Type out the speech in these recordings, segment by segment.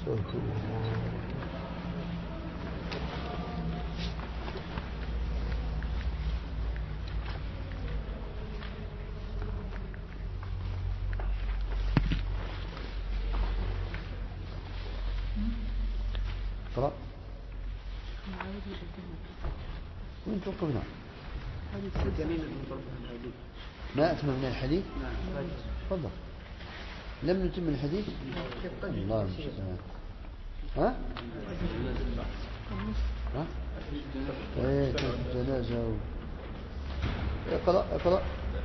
اقرأ. وين توقفنا؟ ما أتم من الحديث. تفضل. لم نتم الحديث. الله المستعان. ها؟ ها؟ ايه جنازة. اقرأ.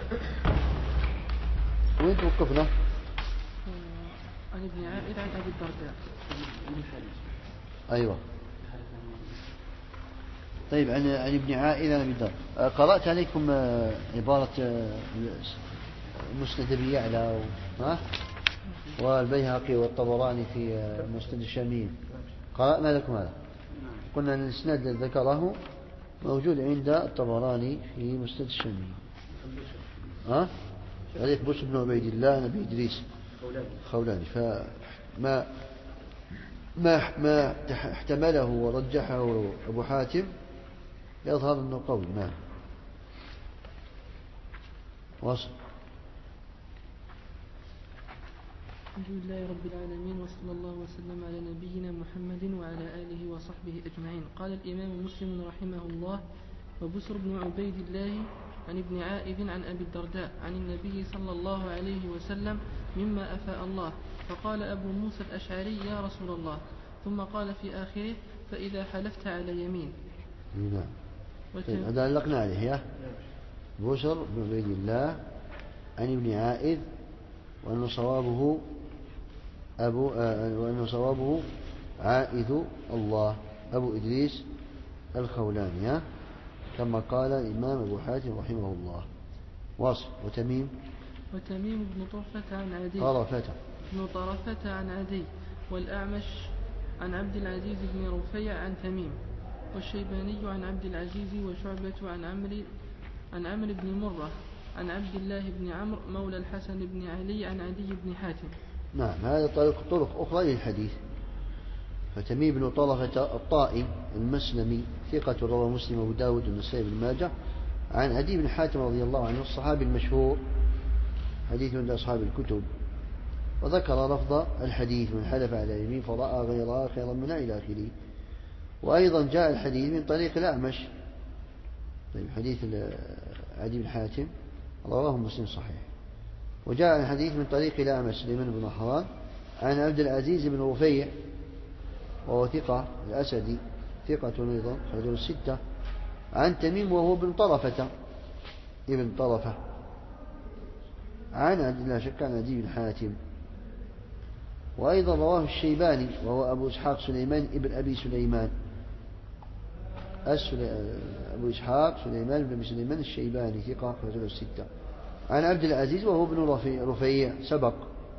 وين توقفنا؟ عن ابن عائد عن أبي الدرداء. أيوة. طيب عن ابن عائد عن أبي الدرداء. قرأت عليكم عبارة مسند أبي يعلى والبيهقي والطبراني في مسند الشاميين. قرأنا لكم هذا. قلنا أن الإسناد الذي ذكره موجود عند الطبراني في مسند الشاميين. عليك بوس بن عبيد الله نبي إدريس خولاني. فما ما احتمله ورجحه أبو حاتم يظهر أنه قول. نعم. واصل. الحمد لله رب العالمين، وصلى الله وسلم على نبينا محمد وعلى آله وصحبه أجمعين. قال الإمام مسلم رحمه الله: وبسر بن عبيد الله عن ابن عائذ عن أبي الدرداء عن النبي صلى الله عليه وسلم مما أفاء الله. فقال أبو موسى الأشعري: يا رسول الله. ثم قال في آخره: فإذا حلفت على يمين. نعم. هذا علقنا عليه. يا بسر بن عبيد الله عن ابن عائذ وأنه صوابه عائذ الله أبو إدريس الخولاني، كما قال الإمام أبو حاتم رحمه الله. واصل. وتميم بن طرفة عن عدي طرفة عن عدي، والأعمش عن عبد العزيز بن رفيع عن تميم، والشيباني عن عبد العزيز، وشعبة عن عمرو بن مرة عن عبد الله بن عمرو مولى الحسن بن علي عن عدي بن حاتم. نعم. هذا طرق أخرى للحديث. فتميم بن طرفة الطائي المسلمي ثقة رواه مسلم وأبو داود والنسائي بن ماجه عن عدي بن حاتم رضي الله عنه الصحابي المشهور، حديث من أصحاب الكتب. وذكر لفظ الحديث: من حلف على يمين فرأى غيرها خيرا منها إلى آخره. وأيضا جاء الحديث من طريق الأعمش. طيب حديث عدي بن حاتم رواه مسلم صحيح. وجاء الحديث من طريق الأعمش سليمان بن حران عن عبد العزيز بن رفيع وهو ثقة الأسدي ثقة أيضا رجل الستة عن تميم وهو ابن طرفة عن عبد الله شك عن عدي بن حاتم. وأيضا رواه الشيباني وهو أبو إسحاق سليمان ابن أبي سليمان أبو إسحاق سليمان بن أبي سليمان الشيباني ثقة رجل الستة عن عبد العزيز وهو ابن رفيع سبق.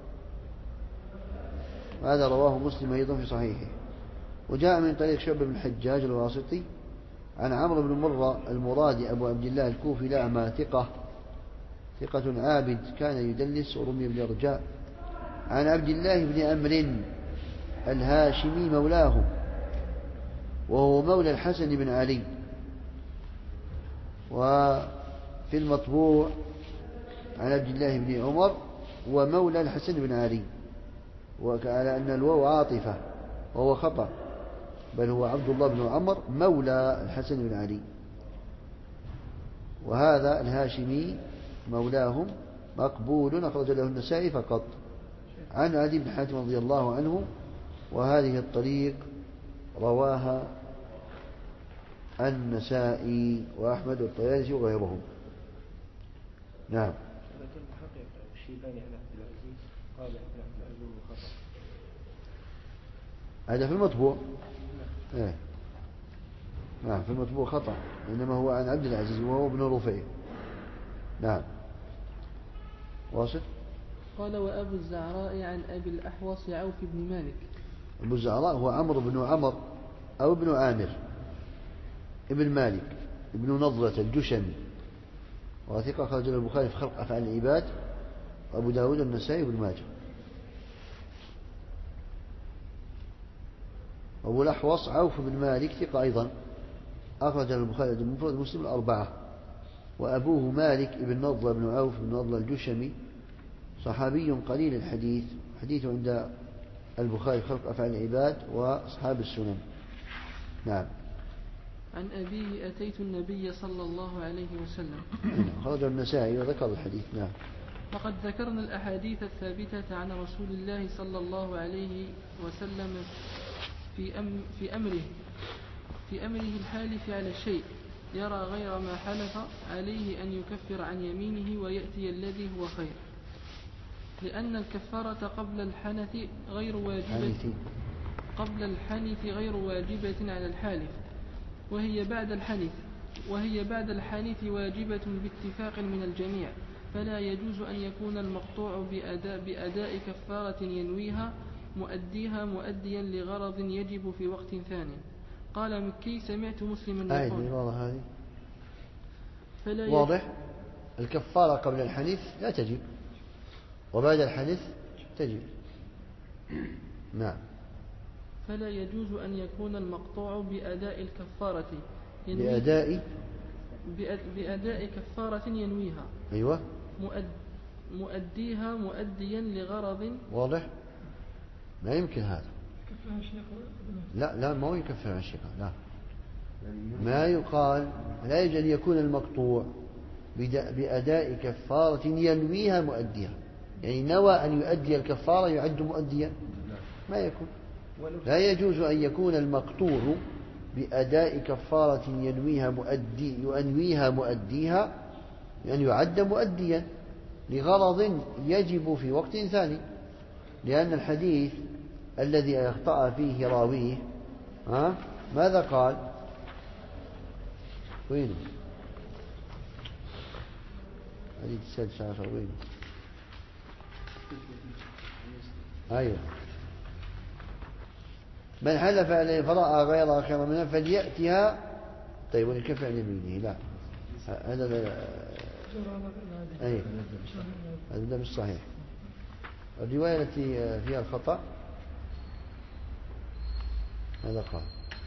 هذا رواه مسلم أيضا في صحيحه. وجاء من طريق شعبة بن الحجاج الواسطي عن عمرو بن مرة المرادي أبو عبد الله الكوفي الأعمى ثقة عابد كان يدلس ورمي بالإرجاء عن عبد الله بن عمرو الهاشمي مولاه وهو مولى الحسن بن علي. وفي المطبوع عن عبد الله بن عمر ومولى الحسن بن علي، وعلى أن الواو عاطفة وهو خطأ، بل هو عبد الله بن عمر مولى الحسن بن علي. وهذا الهاشمي مولاهم مقبول أخرج له النسائي فقط عن عدي بن حاتم رضي الله عنه. وهذه الطريق رواها النسائي وأحمد والطيالسي وغيرهم. نعم. هذا في المطبوع. نعم في المطبوع خطأ، إنما هو عن عبد العزيز وهو ابن رفيع. نعم. واصل. قال: وأبو الزعراء عن أبي الأحوص عوف بن مالك. أبو الزعراء هو عمرو بن عمر أو ابن عامر ابن مالك ابن نضرة الجشمي، وثقة خرج له البخاري في خلق أفعال العباد وأبو داود والنسائي وابن ماجه. أبو الأحوص عوف بن مالك ثقة أيضا، أخرج البخاري المفرد مسلم الأربعة. وأبوه مالك بن نضلة بن عوف بن نضلة الجشمي صحابي قليل الحديث، حديثه عند البخاري خلق أفعال العباد وأصحاب السنن. نعم. عن أبيه أتيت النبي صلى الله عليه وسلم. خرج النسائي وذكر الحديث. نعم. وقد ذكرنا الأحاديث الثابتة عن رسول الله صلى الله عليه وسلم في أمره الحالف على الشيء يرى غير ما حلف عليه أن يكفر عن يمينه ويأتي الذي هو خير، لأن الكفارة قبل الحنث غير واجبة على الحالف، وهي بعد الحنث واجبة باتفاق من الجميع، فلا يجوز أن يكون المقطوع بأداء كفارة ينويها مؤديا لغرض يجب في وقت ثاني. قال مكي سمعت مسلما يقول واضح. الكفارة قبل الحنث لا تجب، وبعد الحنث تجب. نعم. فلا يجوز أن يكون المقطوع بأداء الكفارة بأداء كفارة ينويها. أيوة. مؤديها مؤديا لغرض. واضح. ما يمكن هذا. لا ما هو يكفر عن شقة. لا، ما يقال لا يجوز أن يكون المقطوع بأداء كفارة ينويها مؤديها، يعني نوى أن يؤدي الكفارة يعد مؤديا، ما يكون. لا يجوز أن يكون المقطوع بأداء كفارة ينويها مؤديها أن يعد مؤديا لغرض يجب في وقت ثاني، لأن الحديث الذي أخطأ فيه راويه ماذا قال؟ وينه؟ حديث السادس عشر وينه؟ أيوه. من حلف عليه فرأى غيرها خيرا منها فليأتها. طيب وليكفر عن يمينه. لا، هذا أي هذا مش صحيح. الرواية التي فيها الخطأ هذا قال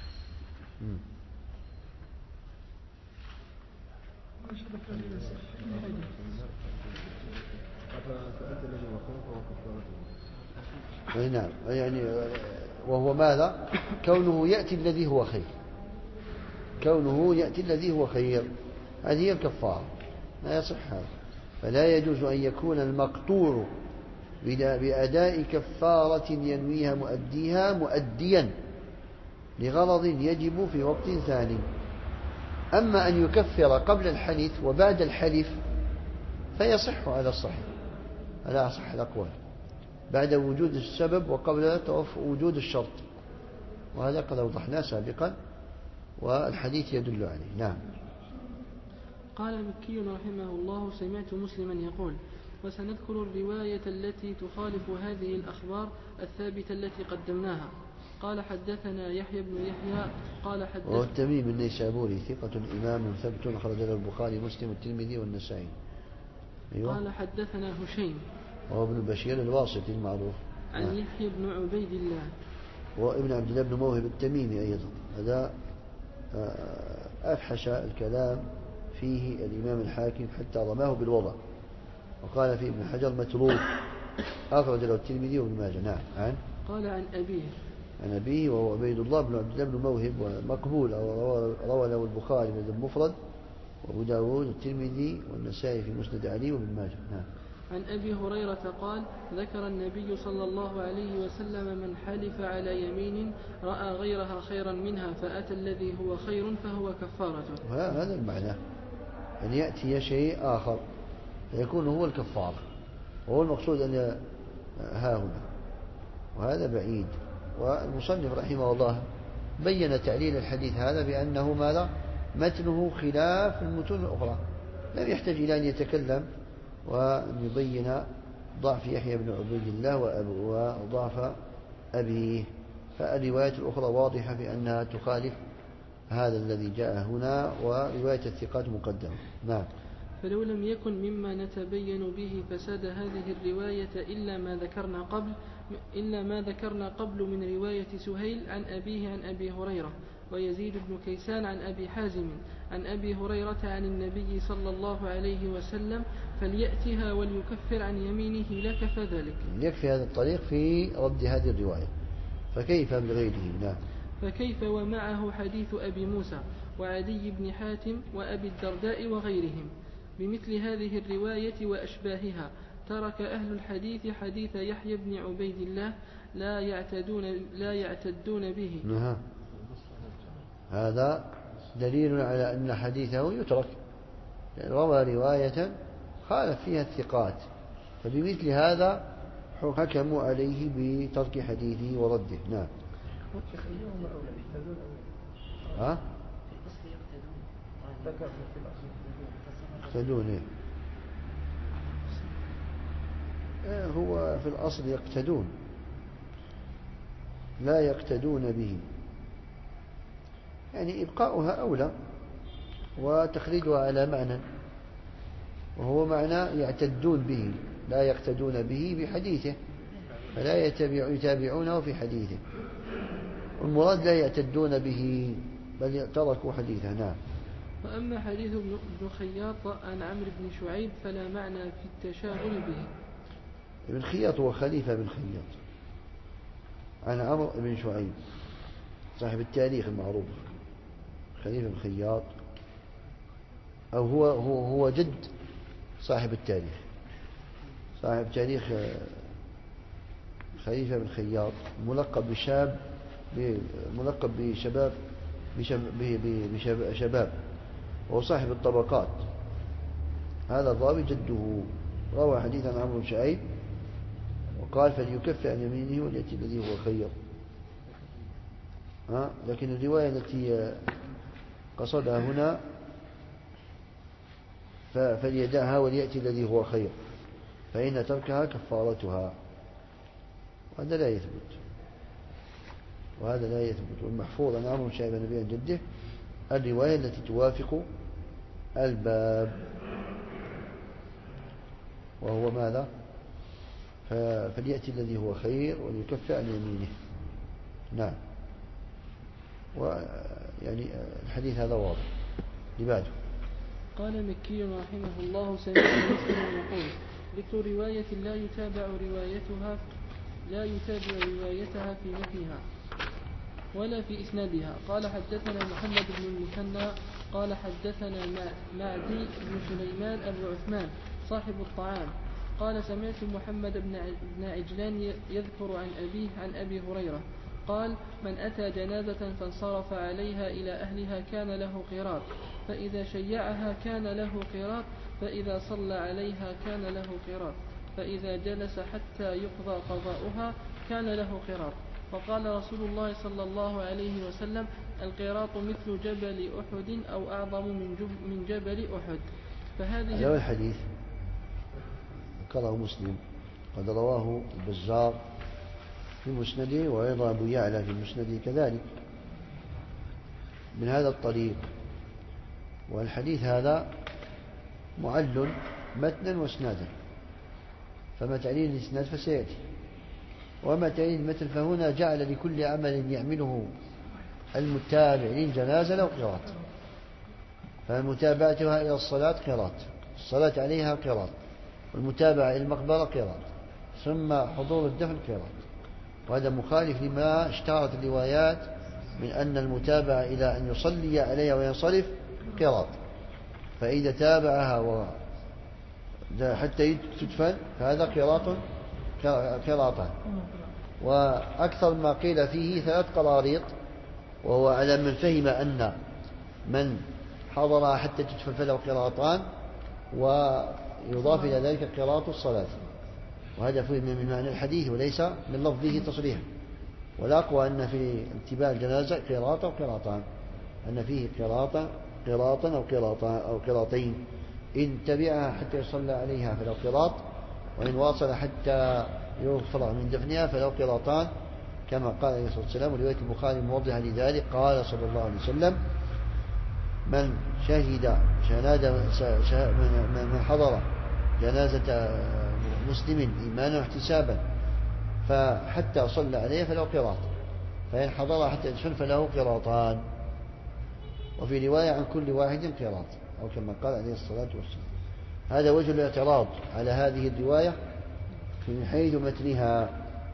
نعم، يعني وهو ماذا؟ كونه يأتي الذي هو خير، كونه يأتي الذي هو خير، هذه هي الكفارة. لا يصح هذا. فلا يجوز أن يكون المقطوع بأداء كفارة ينويها مؤديا لغرض يجب في وقت ثاني. أما أن يكفر قبل الحنث وبعد الحلف فيصح على الصحيح، على أصح الأقوال، بعد وجود السبب وقبل وجود الشرط، وهذا قد أوضحناه سابقا والحديث يدل عليه. نعم. قال المكي رحمه الله سمعت مسلما يقول. وسنذكر الرواية التي تخالف هذه الأخبار الثابتة التي قدمناها. قال حدثنا يحيى بن يحيى قال حدثنا والتميم النيسابوري ثقة إمام ثبت أخرج له البخاري مسلم والترمذي والنسائي. أيوة. قال حدثنا هشيم وهو ابن بشير الواسطي المعروف عن يحيى بن عبيد الله وابن عبد الله بن موهب التميمي أيضا. هذا أفحش الكلام فيه الإمام الحاكم حتى رماه بالوضع، وقال فيه ابن حجر متروك، أخرج له الترمذي وابن ماجه. نعم. قال عن أبيه وهو عبيد الله بن عبد الله بن موهب ومقبول، روى له البخاري من المفرد وأبو داود والترمذي والنسائي في مسند علي وابن ماجه. نعم. عن أبي هريرة قال ذكر النبي صلى الله عليه وسلم من حلف على يمين رأى غيرها خيرا منها فأتى الذي هو خير فهو كفارته. هذا المعنى، أن يأتي شيء آخر فيكون هو الكفارة، وهو المقصود أن ها هنا، وهذا بعيد. والمصنف رحمه الله بين تعليل الحديث هذا بأنه ماذا؟ متنه خلاف المتون الأخرى، لم يحتاج إلى أن يتكلم وأن يبين ضعف يحيى بن عبيد الله وضعف أبيه. فالروايات الأخرى واضحة بأنها تخالف هذا الذي جاء هنا، ورواية الثقات مقدمة. نعم. فلو لم يكن مما نتبين به فساد هذه الرواية إلا ما ذكرنا قبل من رواية سهيل عن أبيه عن أبي هريرة ويزيد بن كيسان عن أبي حازم عن أبي هريرة عن النبي صلى الله عليه وسلم فليأتها وليكفر عن يمينه لكفى ذلك. يكفي هذا الطريق في رد هذه الرواية. فكيف بغيره؟ نعم. فكيف ومعه حديث أبي موسى وعدي بن حاتم وأبي الدرداء وغيرهم بمثل هذه الرواية وأشباهها. ترك أهل الحديث حديث يحيى بن عبيد الله لا يعتدون به. نعم. هذا دليل على أن حديثه يترك، روى رواية خالف فيها الثقات، فبمثل هذا حكموا عليه بترك حديثه ورده. نعم. يقتدون. هو في الأصل يقتدون، لا يقتدون به، يعني إبقاؤها أولى وتخريجها على معنى، وهو معنى يعتدون به، لا يقتدون به بحديثه، فلا يتابعونه في حديثه، والمراد لا يعتدون به بل تركوا حديثه. نعم. وأما حديث ابن خياط عن عمرو بن شعيب فلا معنى في التشاغل به. ابن خياط هو خليفة بن خياط عن عمرو بن شعيب صاحب التاريخ المعروف، خليفة بن خياط، أو هو جد صاحب التاريخ، صاحب تاريخ خليفة بن خياط، ملقب بشباب، وهو صاحب الطبقات. هذا الراوي جده روى حديثا عن عمرو بن شعيب وقال فليكفر عن يمينه وليأتي الذي هو خير. لكن الرواية التي قصدها هنا فليدعها وليأتي الذي هو خير، فإن تركها كفارتها، وهذا لا يثبت. والمحفوظ عن عمرو بن شعيب النبي عن جده الرواية التي توافق الباب، وهو ماذا؟ فليأتي الذي هو خير وليكفر عن يمينه. نعم. ويعني الحديث هذا واضح. لبعده قال مكي رحمه الله سمعت مسلم يقول ذكر رواية لا يتابع روايتها في متنها ولا في إسنادها. قال حدثنا محمد بن المثنى قال حدثنا معدي بن سليمان أبو عثمان صاحب الطعام قال سمعت محمد بن عجلان يذكر عن أبيه عن أبي هريرة قال من أتى جنازة فانصرف عليها إلى أهلها كان له قيراط، فإذا شيعها كان له قيراط، فإذا صلى عليها كان له قيراط، فإذا جلس حتى يقضى قضاؤها كان له قيراط. فقال رسول الله صلى الله عليه وسلم القيراط مثل جبل أحد أو أعظم من جبل أحد. هذا الحديث ذكره مسلم قد رواه البزار في مسنده، وأيضا أبو يعلى في مسنده كذلك من هذا الطريق. والحديث هذا معل متنا واسنادا، فما تعليل الاسناد فسيأتي، وما تعليل المتن فهنا جعل لكل عمل يعمله المتابع للجنازة له قيراط، فمتابعتها إلى الصلاة قيراط، الصلاة عليها قيراط، والمتابعة إلى المقبرة قيراط، ثم حضور الدفن قيراط. وهذا مخالف لما اشتهرت الروايات من أن المتابعة إلى أن يصلي عليها وينصرف قيراط، فإذا تابعها حتى تدفن فهذا قيراطان. وأكثر ما قيل فيه 3 قراريط، وهو على من فهم أن من حضرها حتى تدفن فله قيراطان، ويضاف إلى ذلك قيراط الصلاة، وهذا فهم من معنى الحديث وليس من لفظه تصريحا. والأقوى أن في اتباع الجنازة قيراط أو قيراطان، أن فيه قيراطا أو قيراطين، إن تبعها حتى يصلى عليها فلو قيراط، وإن واصل حتى يفرغ من دفنها فلو قيراطان، كما قال عليه الصلاة والسلام. ورواية البخاري موضحة لذلك قال صلى الله عليه وسلم من شهد من حضر جنازة مسلم إيمانا واحتسابا فحتى صلى عليه فله قراط، فإن حضر حتى يدفن فله قراطان، وفي رواية عن كل واحد قراط، أو كما قال عليه الصلاة والسلام. هذا وجه الاعتراض على هذه الرواية من حيث متنها،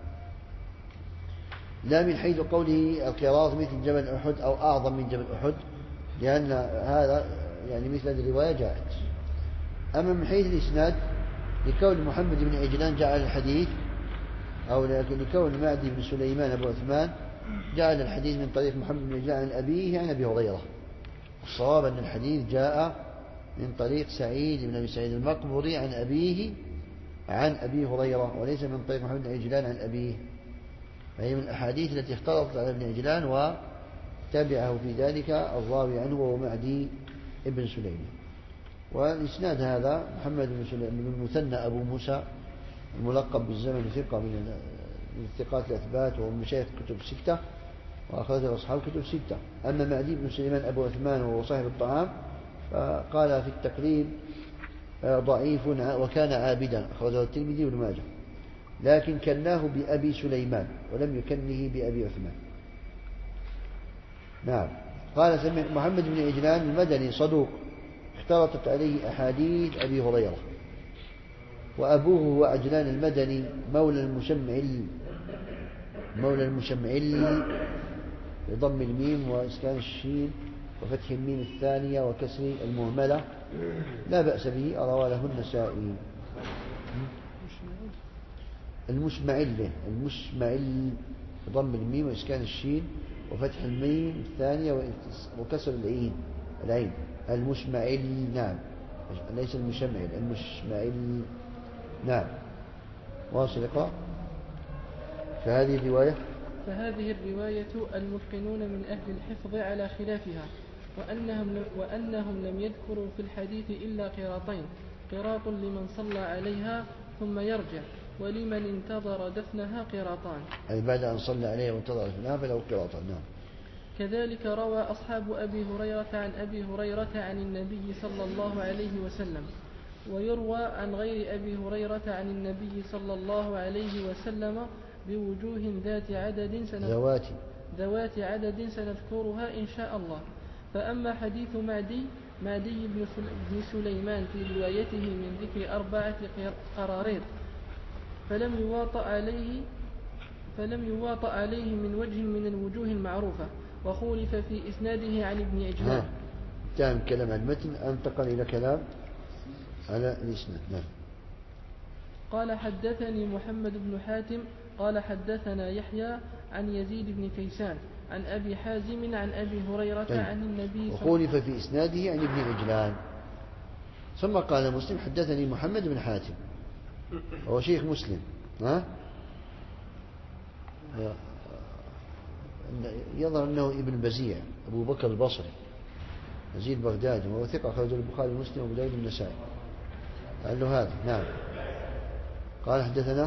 لا من حيث قوله القراط مثل جبل أحد أو أعظم من جبل أحد، لأن هذا يعني مثل هذه الرواية جاءت. أما من حيث الإسناد لكون محمد بن عجلان جعل الحديث، أو لكون معدي بن سليمان أبو عثمان جعل الحديث من طريق محمد بن عجلان عن أبيه عن أبي هريرة. الصواب أن الحديث جاء من طريق سعيد بن أبي سعيد المقبري عن أبيه عن أبي هريرة، وليس من طريق محمد بن عجلان عن أبيه، فهي من الأحاديث التي اختلطت على ابن عجلان وتابعه في ذلك الراوي عنه وهو معدي ابن سليمان. والإسناد هذا محمد بن المثنى أبو موسى الملقب بالزمن ثقة من الثقات الأثبات، ومن مشايخ كتب الستة وأخرجه أصحاب كتب الستة. أما معدي بن سليمان أبو عثمان وهو صاحب الطعام فقال في التقريب ضعيف وكان عابدا، أخرجه الترمذي وابن ماجه، لكن كناه بأبي سليمان ولم يكنه بأبي عثمان. نعم. قال محمد بن عجلان المدني صدوق اختلطت عليه أحاديث أبي هريرة، وأبوه هو عجلان المدني مولى المشمعل بضم الميم وإسكان الشين وفتح الميم الثانية وكسر المهملة، لا بأس به، رواه له النسائي. المشمعل بضم الميم وإسكان الشين وفتح الميم الثانية وكسر العين المشمعل. نعم، ليس المشمعل، المشمعل. نعم. واصل اقرأ. فهذه الرواية المتقنون من أهل الحفظ على خلافها، وأنهم لم يذكروا في الحديث إلا قراطين، قراط لمن صلى عليها ثم يرجع، ولمن انتظر دفنها قراطان، أي بعد أن صلى عليها وانتظر دفنها فله قراطان. نعم. كذلك روى أصحاب أبي هريرة عن أبي هريرة عن النبي صلى الله عليه وسلم، ويروى عن غير أبي هريرة عن النبي صلى الله عليه وسلم بوجوه ذوات عدد سنذكرها إن شاء الله. فأما حديث معدي بن سليمان في روايته من ذكر 4 قراريط فلم يواطأ عليه من وجه من الوجوه المعروفة، وخولف في إسناده عن ابن عجلان. كان كلام عن المتن انتقل إلى كلام على الإسناد. نعم. قال حدثني محمد بن حاتم قال حدثنا يحيى عن يزيد بن كيسان عن أبي حازم عن أبي هريرة عن النبي وخولف في إسناده عن ابن عجلان. ثم قال مسلم حدثني محمد بن حاتم، هو شيخ مسلم، يظهر أنه ابن بزيع أبو بكر البصري يزيد بغدادي، وهو ثقة، أخرجه البخاري ومسلم وأبو داود والنسائي. قال له هذا. نعم. قال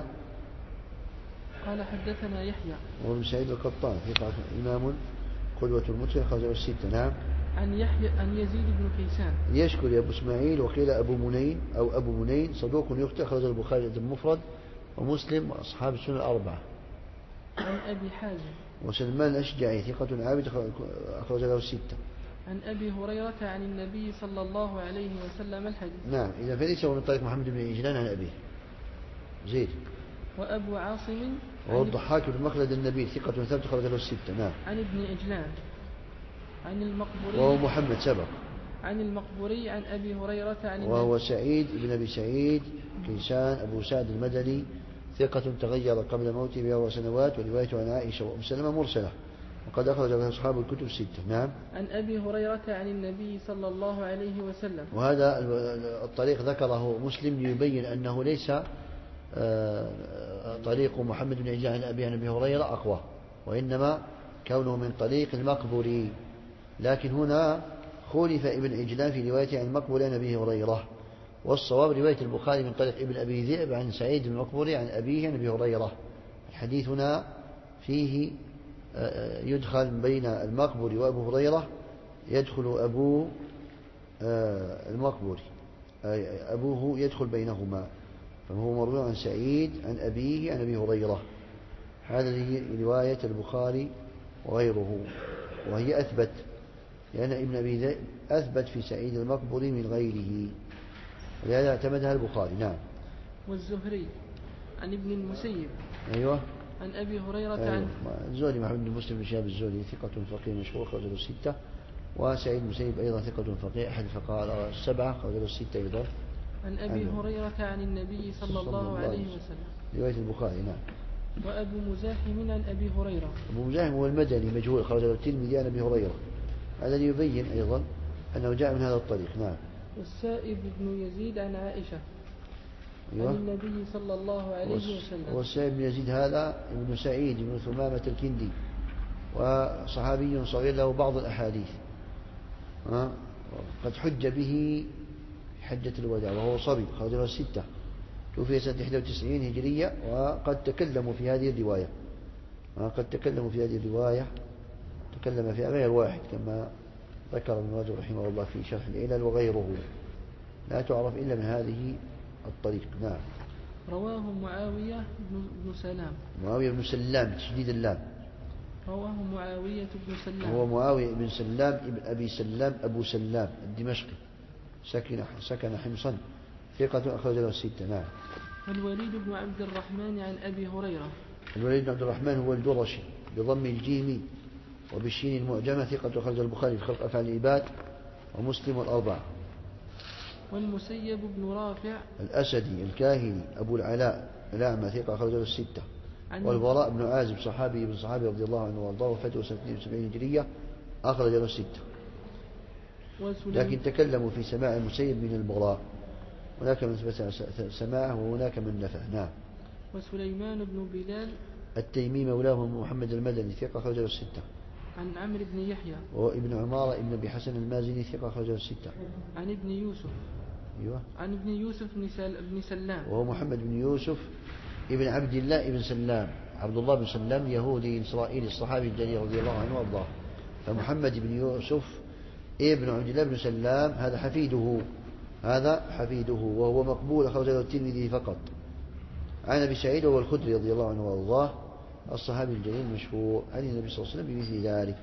حدثنا يحيى وابن سعيد القطان ثقة إمام قدوة المتقن، أخرجه الستة. نعم. عن يزيد بن كيسان يشكر أبو إسماعيل وقيل أبو منين أو أبو منين، صدوق يخطئ، أخرجه البخاري المفرد ومسلم وأصحاب السنة الأربعة. عن أبي حازم وسلمان الأشجعي ثقة عابد، أخرج له الستة. عن أبي هريرة عن النبي صلى الله عليه وسلم الحديث. نعم. إذا فليس من طريق محمد بن عجلان عن أبيه. زيد. وأبو عاصم وهو الضحاك بن مخلد النبي ثقة ثابت، أخرج له الستة. نعم. عن ابن عجلان عن المقبوري وهو محمد سبق. عن المقبوري عن أبي هريرة عن وهو سعيد بن أبي سعيد كيسان أبو سعد المدني ثقة تغير قبل موته ب4 سنوات، وروايته عن عائشة وأم سلمة مرسلة، وقد أخرج له أصحاب الكتب الستة. نعم. عن أبي هريرة عن النبي صلى الله عليه وسلم. وهذا الطريق ذكره مسلم ليبين أنه ليس طريق محمد بن عجلان عن أبي هريرة أقوى، وإنما كونه من طريق المقبوري، لكن هنا خولف ابن عجلان في روايته عن المقبوري عن أبي هريرة، والصواب رواية البخاري من طريق ابن أبي ذئب عن سعيد بن المقبوري عن أبيه عن أبي هريرة. الحديث هنا فيه يدخل بين المقبوري وأبو هريرة يدخل أبوه المقبول، أبوه يدخل بينهما، فهو مروي عن سعيد عن أبيه عن أبي هريرة. هذه رواية البخاري وغيره، وهي أثبت، لأن ابن أبي ذئب أثبت في سعيد المقبري من غيره، ولهذا اعتمدها البخاري. نعم. والزهري عن ابن المسيب أيوة عن أبي هريرة أيوة. الزهري محمد بن مسلم بن شهاب الزهري ثقة فقيه مشهور خرجه الستة، وسعيد المسيب أيضا ثقة فقيه أحد الفقهاء السبعة خرجه الستة أيضا. عن أبي هريرة عن النبي صلى الله عليه وسلم. رواية البخاري. نعم. وأبو مزاحم عن أبي هريرة. أبو مزاحم هو المدني مجهول خرجه الترمذي عن أبي هريرة، هذا يبين أيضا أنه جاء من هذا الطريق. نعم. والسائب بن يزيد عن عائشة أيوة. عن النبي صلى الله عليه وسلم. والسائب بن يزيد هذا ابن سعيد بن ثمامة الكندي، وصحابي صغير له بعض الأحاديث، قد حج به حجة الوداع وهو صبي خرجه الستة، توفي سنة 91 هجرية، وقد تكلموا في هذه الرواية، تكلم فيها غير واحد كما ذكر ابن رجب رحمه الله في شرح العلل، وغيره لا تعرف إلا من هذه الطريق. نعم. رواه معاوية بن سلام. معاوية بن سلام تشديد اللام. رواه معاوية بن سلام. هو معاوية بن سلام ابن أبي سلام أبو سلام الدمشقي، سكن حمصا، ثقة أخرج له الستة. نعم. والوليد بن عبد الرحمن عن أبي هريرة. الوليد بن عبد الرحمن هو الجرشي بضم الجيم وبالشين المعجمة، ثقة أخرج البخاري في خلق أفعال العباد ومسلم والأربعة. والمسيب بن رافع الأسدي الكاهلي أبو العلاء الأعمى، ثقة أخرج له الستة. والبراء بن عازب صحابي ابن صحابي رضي الله عنه وارضاه، وفاته سنة 72 هجرية، أخرج له الستة. لكن تكلموا في سماع المسيب من البراء، هناك من ثبت سماعه وهناك من نفاه. نعم. وسليمان بن بلال التيمي مولاه محمد المدني، ثقة أخرج له الستة. عن عمرو بن يحيى وابن عمارة ابن أبي حسن المازني، ثقة أخرج له الستة. عن ابن يوسف. أيوة. عن ابن يوسف بن سلام، وهو محمد بن يوسف ابن عبد الله ابن سلام، عبد الله بن سلام يهودي إسرائيلي الصحابي الجليل رضي الله عنه وارضاه. فمحمد بن يوسف ابن عبد الله بن سلام هذا حفيده، وهو مقبول أخرج له الترمذي فقط. عن أبي سعيد وهو الخدري رضي الله عنه وارضاه، الصحابي الجليل المشهور عن النبي صلى الله عليه وسلم بمثل ذلك.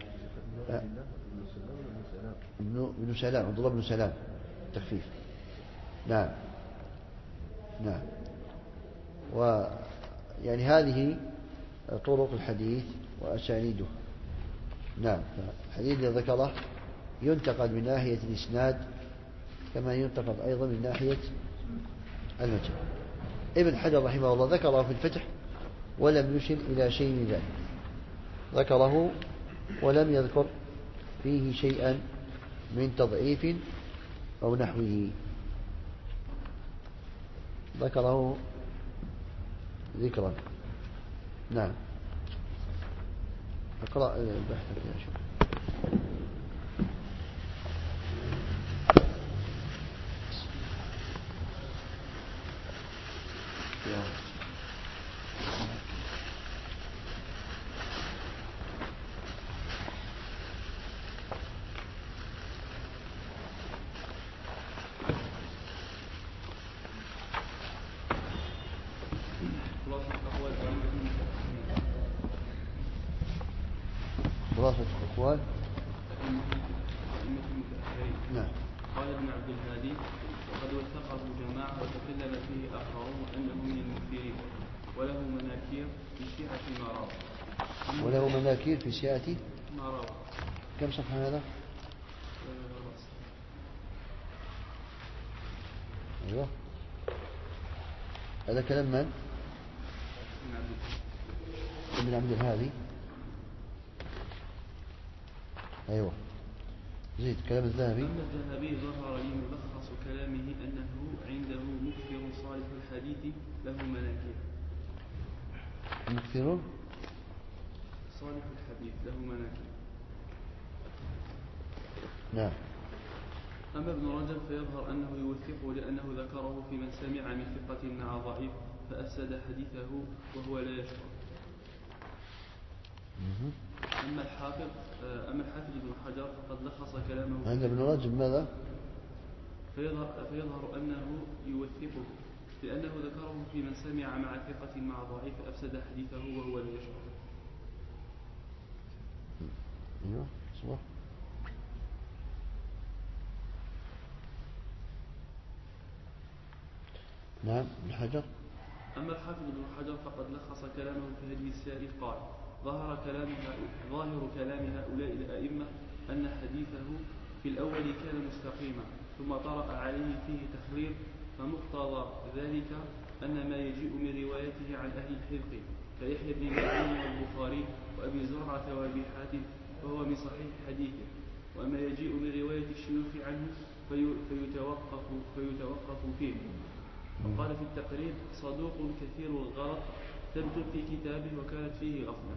ابن سلام، عبد الله بن سلام تخفيف. نعم. نعم. ويعني هذه طرق الحديث وأسانيده. نعم. الحديث الذي ذكره ينتقد من ناحية الإسناد كما ينتقد أيضا من ناحية المتن. ابن حجر رحمه الله ذكره في الفتح ولم يشر إلى شيء من ذلك، ذكره ولم يذكر فيه شيئا من تضعيف أو نحوه، ذكره ذكرا. نعم. اقرأ البحث يا شيخ. خلاصة الأقوال. نعم. قال ابن عبد الهادي: وقد وثقه جماعة وتكلم فيه آخرون أنه من المكثرين، وله مناكير في شيعة ما روى. وله مناكير في شيعة ما روى. كم صفحة هذا؟ أيوة. هذا كلام من؟ ابن عبد الهادي. أيوة. زيد كلام الذهبي. أما الذهبي ظهر لي ملخص كلامه أنه عنده مكثر صالح الحديث له مناكير. مكثر صالح الحديث له مناكير. نعم. أما ابن رجب فيظهر أنه يوثقه لأنه ذكره في من سمع من ثقة مع ضعيف فأفسد حديثه وهو لا يشعر. أما الحافظ ابن حجر فقد لخص كلامه عند ابن رجب ماذا؟ فيظهر أنه يوثقه لأنه ذكره في من سمع مع ثقة مع ضعيف أفسد حديثه وهو لا يشعر. أيوه صح. نعم ابن حجر. أما الحافظ ابن حجر فقد لخص كلامه في هدي السائل قال: ظاهر كلام هؤلاء الأئمة أن حديثه في الأول كان مستقيما ثم طرأ عليه فيه تخريب، فمقتضى ذلك أن ما يجيء من روايته عن أهل الحذق كيحيى بن معين والبخاري وأبي زرعة وأبي حاتم فهو من صحيح حديثه، وما يجيء من رواية الشيوخ عنه فيتوقف فيه. وقال في التقريب: صدوق كثير الغلط ثبت في كتابه وكانت فيه غفلة.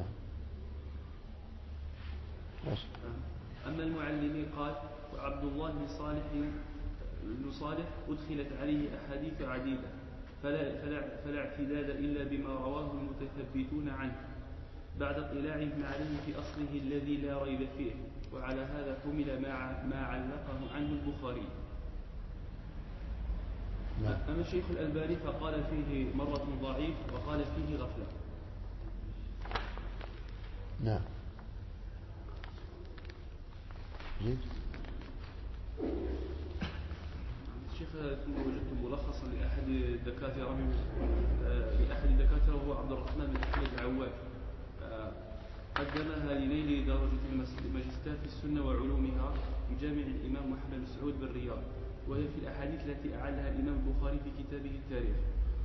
أما المعلمي قال: وعبد الله بن صالح أدخلت عليه أحاديث عديدة فلا اعتداد إلا بما رواه المتثبتون عنه بعد اطلاعهم عليه في أصله الذي لا ريب فيه، وعلى هذا حمل ما علقه عنه البخاري. أما الشيخ الألباني فقال فيه مرة ضعيف وقال فيه غفلة. نعم. الشيخ وجدت ملخصا لأحد الدكاترة وهو عبد الرحمن بن أحمد العواد، قدمها لنيل درجة الماجستير في السنة وعلومها بجامع الإمام محمد بن سعود بالرياض، وهي في الأحاديث التي أعلها الإمام البخاري في كتابه التاريخ.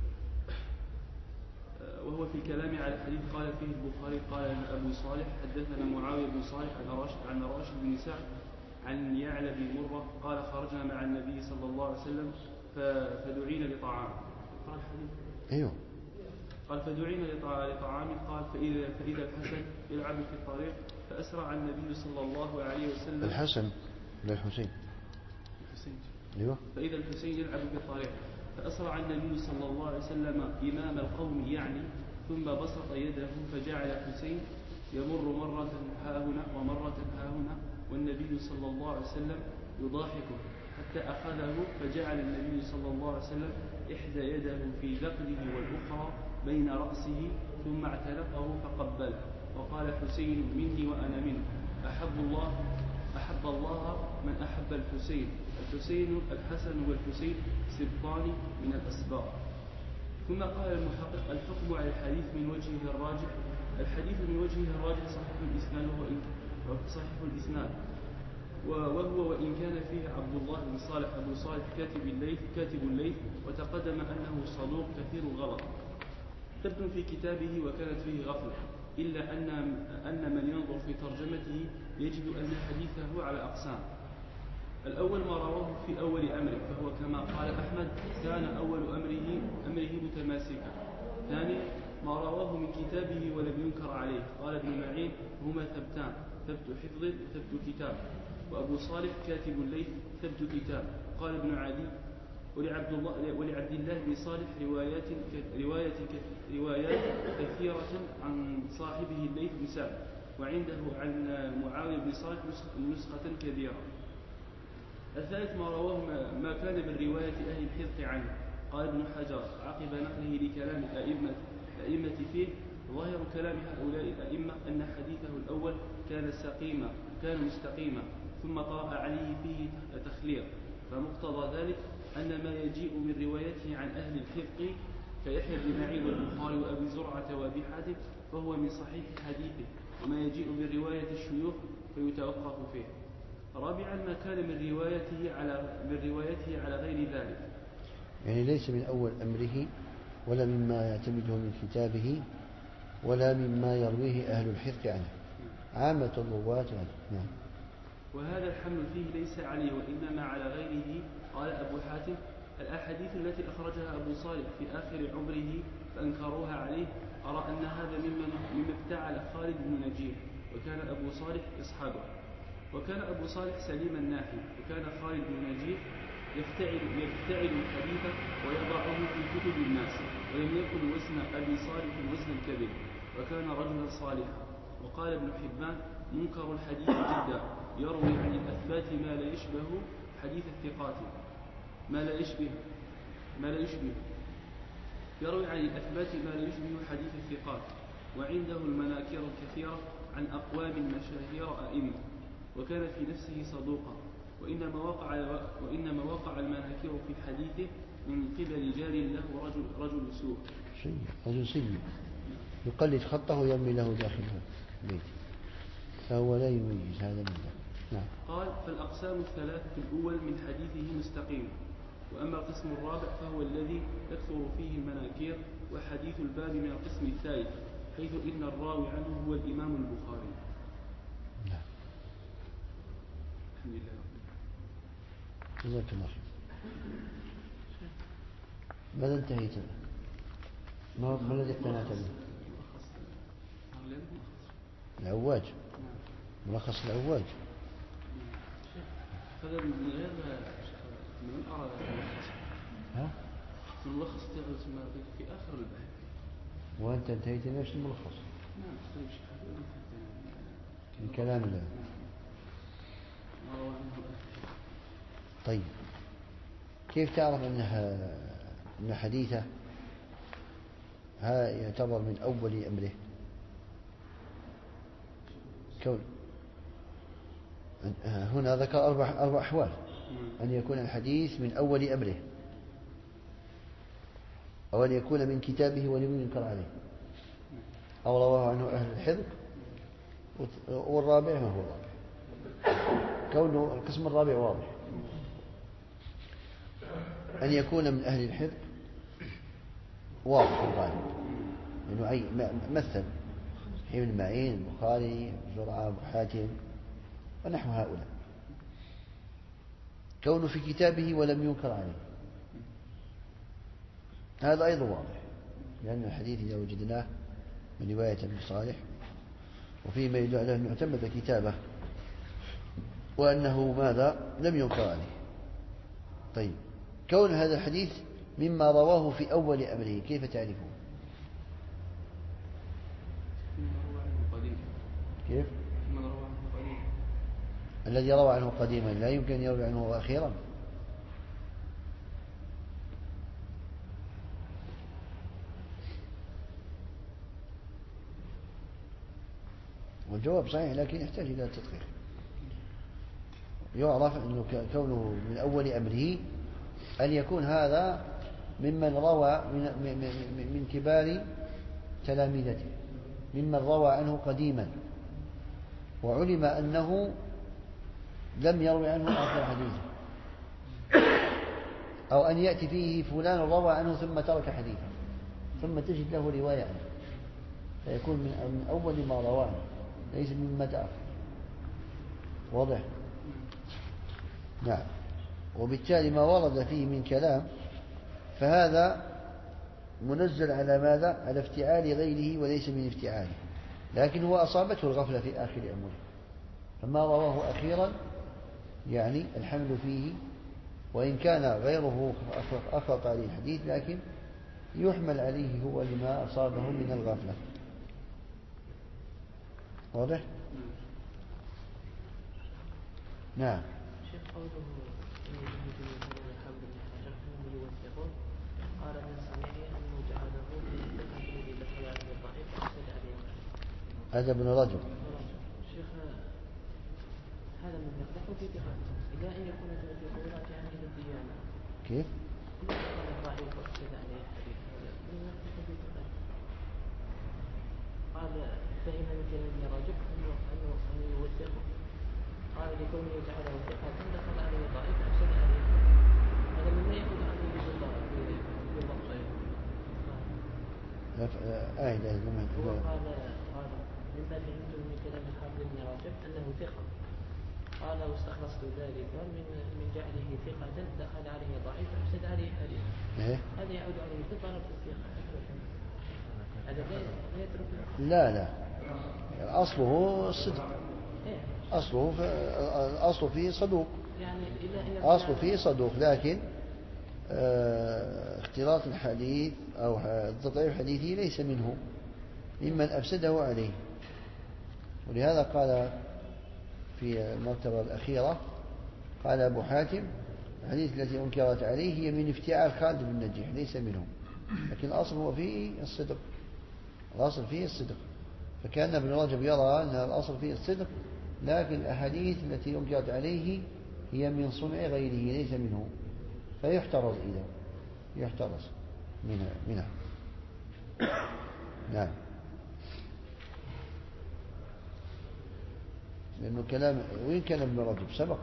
وهو في الكلام على الحديث قال فيه البخاري: قال أبو صالح حدثنا معاوية بن صالح عن راشد بن سعد عن يعلى بن مرة قال: خرجنا مع النبي صلى الله عليه وسلم فدعينا لطعام. قال الحديث أيوه. قال: فدعينا لطعام. قال: فإذا الحسن يلعب في الطريق فأسرع النبي صلى الله عليه وسلم. الحسن لا الحسين. أيوه. فإذا الحسين يلعب في الطريق فأسرع النبي صلى الله عليه وسلم إمام القوم يعني، ثم بسط يده فجعل الحسين يمر مرة ها هنا ومرة ها هنا، والنبي صلى الله عليه وسلم يضاحكه حتى أخذه فجعل النبي صلى الله عليه وسلم إحدى يده في ذقنه والأخرى بين رأسه ثم اعتنقه فقبله وقال: حسين مني وأنا منه، أحب الله من أحب الحسين. الحسن والحسين سبطان من الأسباط. ثم قال المحقق: الحكم على الحديث من وجهه الراجح. الحديث من وجهه الراجح صحيح الإسناد وهو وإن كان فيه عبد الله بن صالح أبو صالح كاتب الليث وتقدم أنه صدوق كثير الغلط ثبت في كتابه وكانت فيه غفلة، إلا أن من ينظر في ترجمته يجد أن حديثه على أقسام. الأول ما رواه في أول أمره فهو كما قال أحمد كان أول أمره متماسكا. ثاني ما رواه من كتابه ولم ينكر عليه قال ابن معين: هما ثبتان، ثبت حفظ ثبت كتاب. وأبو صالح كاتب الليث ثبت كتاب. قال ابن عدي: ولعبد الله بن صالح روايات كثيرة عن صاحبه الليث بن سعد، وعنده عن معاوية بن صالح نسخة كبيرة. الثالث ما رواه ما كان من رواية أهل الحذق عنه. قال ابن حجر عقب نقله لكلام الأئمة فيه: ظاهر كلام هؤلاء الأئمة أن حديثه الأول كان مستقيما ثم طرأ عليه فيه تخليق، فمقتضى ذلك أن ما يجيء من روايته عن أهل الحذق كيحيى بن معين والبخاري وأبي زرعة وأبي حاتم فهو من صحيح حديثه، وما يجيء من رواية الشيوخ فيتوقف فيه. رابعا ما كان من روايته على غير ذلك، يعني ليس من أول أمره ولا مما يعتمده من كتابه ولا مما يرويه أهل الحذق عنه، عامة الرواة عنه. نعم. وهذا الحمل فيه ليس عليه وإنما على غيره. قال أبو حاتم: الأحاديث التي أخرجها أبو صالح في آخر عمره فأنكروها عليه أرى أن هذا مما ابتعل خالد بن نجيح، وكان أبو صالح يصحبه. وكان أبو صالح سليم الناحي، وكان خالد بن نجيح يفتعل الحديث ويضعه في كتب الناس، ولم يكن وزن أبي صالح وزن الكبير، وكان رجلا صالحا. وقال ابن حبان منكر الحديث جدا، يروي عن الأثبات ما لا يشبه حديث الثقات، ما لا يشبه يروي عن الأثبات ما لا يشبه حديث الثقات، وعنده المناكير الكثيرة عن أقوام مشاهير أئمة، وكان في نفسه صدوقا، وإنما وقع المناكير في حديثه من قبل جار له رجل سوء، رجل سيء يقلد خطه ويرمي له داخل البيت، فهو لا يميز هذا من ذاك. نعم. قال فالأقسام الثلاثة الأول من حديثه مستقيم، وأما القسم الرابع فهو الذي يكثر فيه المناكير، وحديث الباب من القسم الثالث، حيث إن الراوي عنه هو الإمام البخاري. نعم. الحمد لله. جزاك الله خير. ماذا انتهيت؟ ما الذي اقتنعت به؟ العواج، ملخص العواج. هذا من غير من أراد الملخص. ها؟ الملخص في آخر البحث. وأنت انتهيت نفس الملخص. نعم. من كلام الله. طيب، كيف تعرف أن حديثه ها يعتبر من أول أمره؟ كون هنا ذكر أربع أحوال: أن يكون الحديث من أول أمره، أو أن يكون من كتابه ولم ينكر عليه، أو رواه عنه أهل الحفظ، والرابع ما هو الرابع، كونه القسم الرابع واضح: أن يكون من أهل الحفظ واضح الغالب، لأنه مثل ابن معين، البخاري، زرعة، أبو حاتم، ونحو هؤلاء. كونه في كتابه ولم ينكر عليه، هذا أيضا واضح، لأن الحديث إذا وجدناه من رواية ابن صالح وفيه ما يدل على أنه اعتمد كتابه وأنه ماذا لم ينكر عليه. طيب، كون هذا الحديث مما رواه في أول أمره كيف تعرفه؟ كيف؟ الذي روى عنه قديما لا يمكن أن يروي عنه أخيرا. والجواب صحيح، لكن يحتاج إلى تدقيق. يعرف أنه كونه من أول أمره أن يكون هذا ممن روى من كبار تلاميذته، ممن روى عنه قديما وعلم أنه لم يروي عنه آخر حديثه، أو أن يأتي فيه فلان روى عنه ثم ترك حديثه ثم تجد له رواية عنه، فيكون من أول ما رواه ليس مما تأخر. واضح؟ نعم. وبالتالي ما ورد فيه من كلام فهذا منزل على ماذا؟ على افتعال غيره وليس من افتعاله، لكن هو أصابته الغفلة في آخر أمره، فما رواه أخيرا يعني الحمل فيه، وإن كان غيره أخلط عليه الحديث لكن يحمل عليه هو لما أصابه من الغفلة. واضح؟ نعم. شيخ قوله قال من سمعه أنه جعله في الذي دخل عليه الضعيف أفسد عليه. هذا ابن رجب. شيخ هذا من يقدح في ثقته إلى أن يكون في قولات يعني للديانة. كيف؟ إذا كان الضعيف وأفسد عليه الحديث هذا من يقدح في ثقته. قال فهم مثل ابن رجب أنه يوثقه، قال لكونه يجعله ثقة دخل عليه ضعيف أفسد عليه. هذا مما يأخذ عنه بالضبط. قال مما فهمته من كلام الحافظ ابن رجب أنه ثقة، قال واستخلصت ذلك من جعله ثقة دخل عليه ضعيف أفسد عليه حديث. هذا يعود عليه بطلب الثقة. هذا لا يترك. لا أصله الصدق، أصله فيه صدوق، أصله فيه صدوق، لكن اختلاط الحديث أو التضعيف الحديثي ليس منه ممن أفسده عليه. ولهذا قال في المرتبة الأخيرة قال أبو حاتم الحديث التي أنكرت عليه هي من افتعال خالد بن نجيح ليس منهم، لكن الأصل هو فيه الصدق، الأصل فيه الصدق. فكان ابن رجب يرى أن الأصل فيه الصدق، لكن الأحاديث التي أنكرت عليه هي من صنع غيره ليس منه، فيحترز إذا يحترز منها. نعم. لأنه كلام وين كان ابن رجب سبق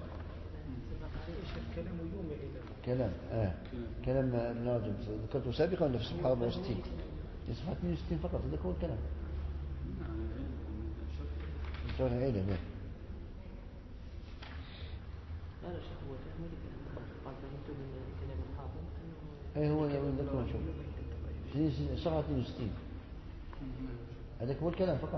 كلام ابن رجب ذكرته سابقا ولا في صفحة 64 في صفحة 62 فقط هذا هو الكلام. شرح علم هذا الشيخ هو تحمل قال فهمت من كلام الحافظ اي هو ذكر شوف صفحة 62 هذا هو الكلام فقط.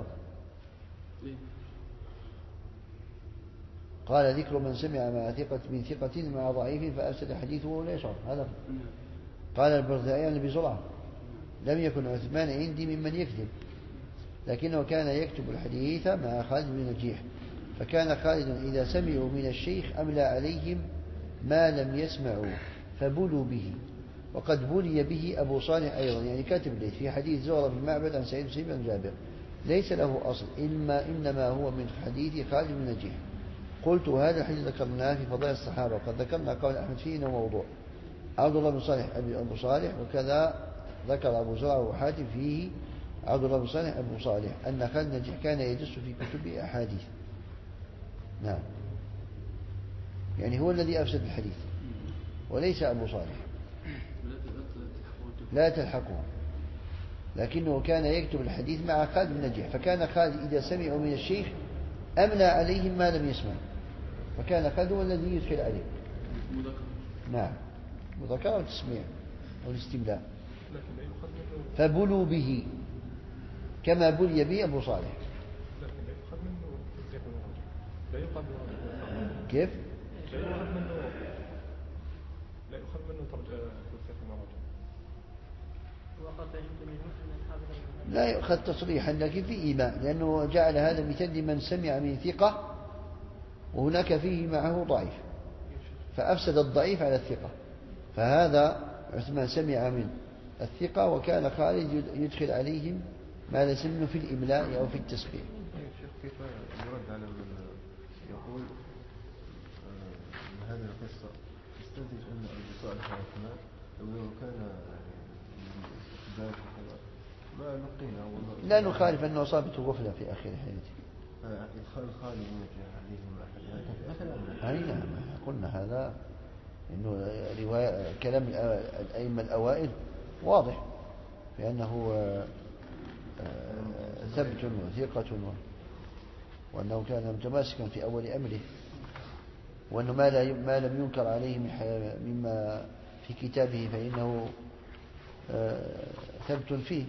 قال ذكر من سمع مع ثقة من ثقة مع ضعيف فأفسد حديثه ولا يشعر هذا. قال البرزائي بزرعة لم يكن عثمان عندي ممن يكذب، لكنه كان يكتب الحديث مع خالد بن نجيح، فكان خالد إذا سمعوا من الشيخ أملى عليهم ما لم يسمعوا فبلوا به، وقد بلي به أبو صالح أيضا يعني كاتب ليث في حديث زهرة في المعبد عن سعيد بن جابر ليس له أصل إنما هو من حديث خالد بن نجيح. قلت هذا الحديث ذكرناه في فضائل الصحابة وقد ذكرنا قول أحمد فيه إنه موضوع. عبد الله بن صالح أبو صالح، وكذا ذكر أبو زرع وحاتم فيه عبد الله بن صالح أبو صالح أن خالد نجيح كان يدس في كتب أحاديث. نعم، يعني هو الذي أفسد الحديث وليس أبو صالح، لا تلحقه، لكنه كان يكتب الحديث مع خالد بن نجيح، فكان خالد إذا سمعوا من الشيخ أملى عليهم ما لم يسمع، فكان خالد هو الذي يدخل عليه. نعم، مذكرة أو تسميع أو الاستملاء. فبلوا به كما بلي به أبو صالح. كيف؟ لا يؤخذ تصريحا لكن في إيماء، لأنه جعل هذا مثال لمن سمع من ثقة وهناك فيه معه ضعيف فأفسد الضعيف على الثقة، فهذا عثمان سمع من الثقة وكان خالد يدخل عليهم ما ليس منه في الإملاء أو في التسبيح. كيف يرد على من يقول هذه القصة تستنتج أن أبو صالح عثمان لو كان ما نقينا لا نخالف أنه أصابته غفلة في آخر حياته. إدخال خالد في حديث أي نعم، قلنا هذا إنه رواية كلام الأئمة الأوائل واضح بأنه ثبت وثقة وأنه كان متماسكا في أول أمره، وأنه ما لم ينكر عليه مما في كتابه فإنه ثبت فيه،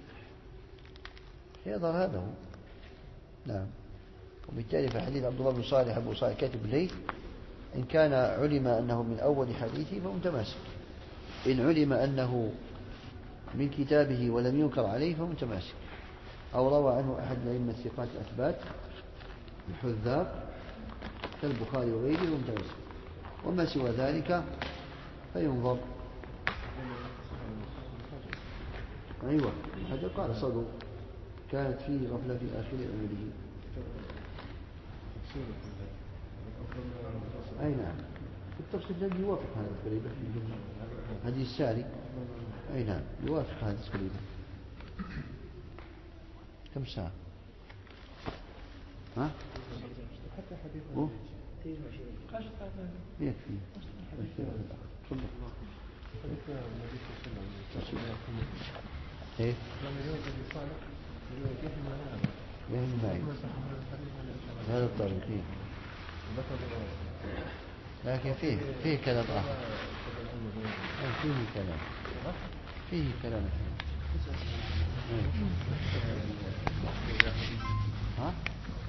يظهر هذا هو. نعم، وبالتالي في حديث عبد الله بن صالح أبو صالح كاتب الليث إن كان علم أنه من أول حديثه فهو متماسك، إن علم أنه من كتابه ولم ينكر عليه فهو متماسك، أو روى عنه أحد الأئمة الثقات الأثبات الحذاق كالبخاري وغيره متماسك، وما سوى ذلك فينظر. أيوة، هذا قال صدق كانت فيه غفلة في آخر أمره. أي نعم، التفصيل الذي يوافق هذا تقريبا هذه الساري. أي نعم، يوافق هذا تقريبا. كم ساعة؟ ها؟ يكفي. ايه معي هذا الطريق، لكن فيه كلام آخر، فيه كلام ها